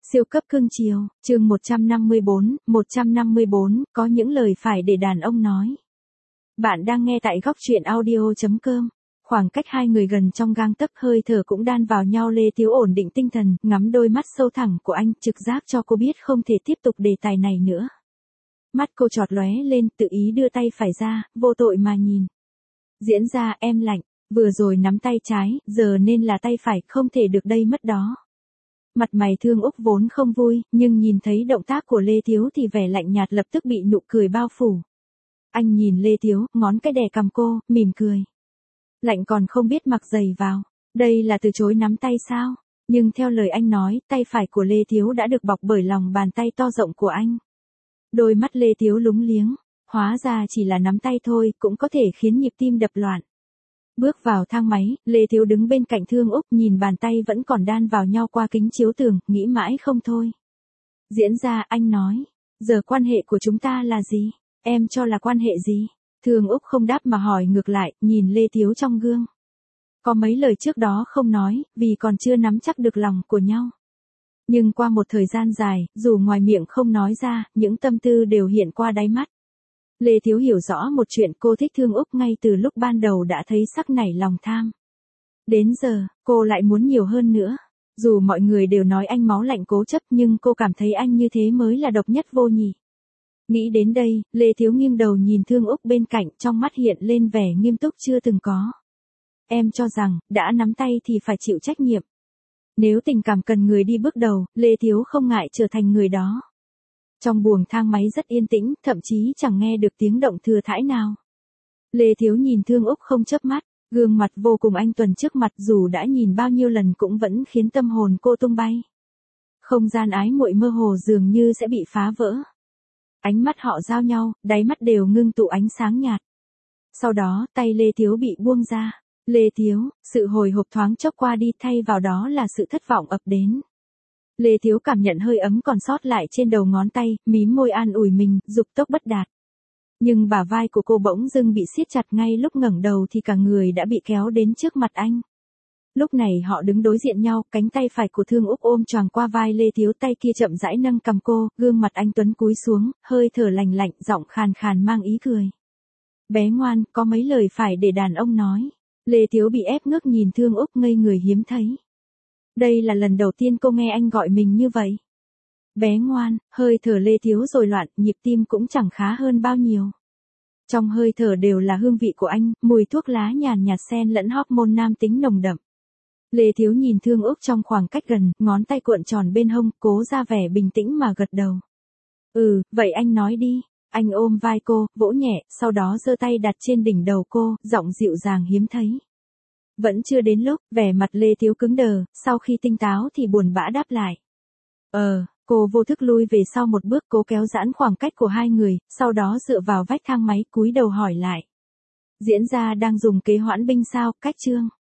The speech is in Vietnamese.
Siêu cấp cưng chiều, chương 154, có những lời phải để đàn ông nói. Bạn đang nghe tại góc truyện audio.com. Khoảng cách hai người gần trong gang tấc, hơi thở cũng đan vào nhau. Lê Thiếu ổn định tinh thần, ngắm đôi mắt sâu thẳm của anh, trực giác cho cô biết không thể tiếp tục đề tài này nữa. Mắt cô chọt lóe lên, tự ý đưa tay phải ra, vô tội mà nhìn. Diễn ra, em lạnh, vừa rồi nắm tay trái, giờ nên là tay phải, không thể được đây mất đó. Mặt mày Thương Úc vốn không vui, nhưng nhìn thấy động tác của Lê Thiếu thì vẻ lạnh nhạt lập tức bị nụ cười bao phủ. Anh nhìn Lê Thiếu, ngón cái đè cằm cô, mỉm cười. Lạnh còn không biết mặc giày vào. Đây là từ chối nắm tay sao? Nhưng theo lời anh nói, tay phải của Lê Thiếu đã được bọc bởi lòng bàn tay to rộng của anh. Đôi mắt Lê Thiếu lúng liếng. Hóa ra chỉ là nắm tay thôi, cũng có thể khiến nhịp tim đập loạn. Bước vào thang máy, Lê Thiếu đứng bên cạnh Thương Úc, nhìn bàn tay vẫn còn đan vào nhau qua kính chiếu tường, nghĩ mãi không thôi. Diễn ra, anh nói, giờ quan hệ của chúng ta là gì? Em cho là quan hệ gì? Thương Úc không đáp mà hỏi ngược lại, nhìn Lê Thiếu trong gương. Có mấy lời trước đó không nói, vì còn chưa nắm chắc được lòng của nhau. Nhưng qua một thời gian dài, dù ngoài miệng không nói ra, những tâm tư đều hiện qua đáy mắt. Lê Thiếu hiểu rõ một chuyện, cô thích Thương Úc ngay từ lúc ban đầu đã thấy sắc nảy lòng tham. Đến giờ, cô lại muốn nhiều hơn nữa. Dù mọi người đều nói anh máu lạnh cố chấp, nhưng cô cảm thấy anh như thế mới là độc nhất vô nhị. Nghĩ đến đây, Lê Thiếu nghiêng đầu nhìn Thương Úc bên cạnh, trong mắt hiện lên vẻ nghiêm túc chưa từng có. Em cho rằng, đã nắm tay thì phải chịu trách nhiệm. Nếu tình cảm cần người đi bước đầu, Lê Thiếu không ngại trở thành người đó. Trong buồng thang máy rất yên tĩnh, thậm chí chẳng nghe được tiếng động thừa thãi nào. Lê Thiếu nhìn Thương Úc không chớp mắt, gương mặt vô cùng anh tuấn trước mặt, dù đã nhìn bao nhiêu lần cũng vẫn khiến tâm hồn cô tung bay. Không gian ái muội mơ hồ dường như sẽ bị phá vỡ. Ánh mắt họ giao nhau, đáy mắt đều ngưng tụ ánh sáng nhạt. Sau đó, tay Lê Thiếu bị buông ra. Lê Thiếu, sự hồi hộp thoáng chốc qua đi, thay vào đó là sự thất vọng ập đến. Lê Thiếu cảm nhận hơi ấm còn sót lại trên đầu ngón tay, mím môi an ủi mình, dục tốc bất đạt. Nhưng bả vai của cô bỗng dưng bị siết chặt, ngay lúc ngẩng đầu thì cả người đã bị kéo đến trước mặt anh. Lúc này họ đứng đối diện nhau, cánh tay phải của Thương Úc ôm choàng qua vai Lê Thiếu, tay kia chậm rãi nâng cằm cô, gương mặt anh tuấn cúi xuống, hơi thở lành lạnh, giọng khàn khàn mang ý cười. Bé ngoan, có mấy lời phải để đàn ông nói. Lê Thiếu bị ép ngước nhìn Thương Úc ngây người hiếm thấy. Đây là lần đầu tiên cô nghe anh gọi mình như vậy. Bé ngoan, hơi thở Lê Thiếu rồi loạn, nhịp tim cũng chẳng khá hơn bao nhiêu. Trong hơi thở đều là hương vị của anh, mùi thuốc lá nhàn nhạt xen lẫn hormone nam tính nồng đậm. Lê Thiếu nhìn Thương Úc trong khoảng cách gần, ngón tay cuộn tròn bên hông, cố ra vẻ bình tĩnh mà gật đầu. Vậy anh nói đi. Anh ôm vai cô, vỗ nhẹ, sau đó giơ tay đặt trên đỉnh đầu cô, giọng dịu dàng hiếm thấy. Vẫn chưa đến lúc, vẻ mặt Lê Thiếu cứng đờ, sau khi tinh táo thì buồn bã đáp lại. Cô vô thức lui về sau một bước, cố kéo giãn khoảng cách của hai người, sau đó dựa vào vách thang máy, cúi đầu hỏi lại. Diễn ra đang dùng kế hoãn binh sao, cách chương.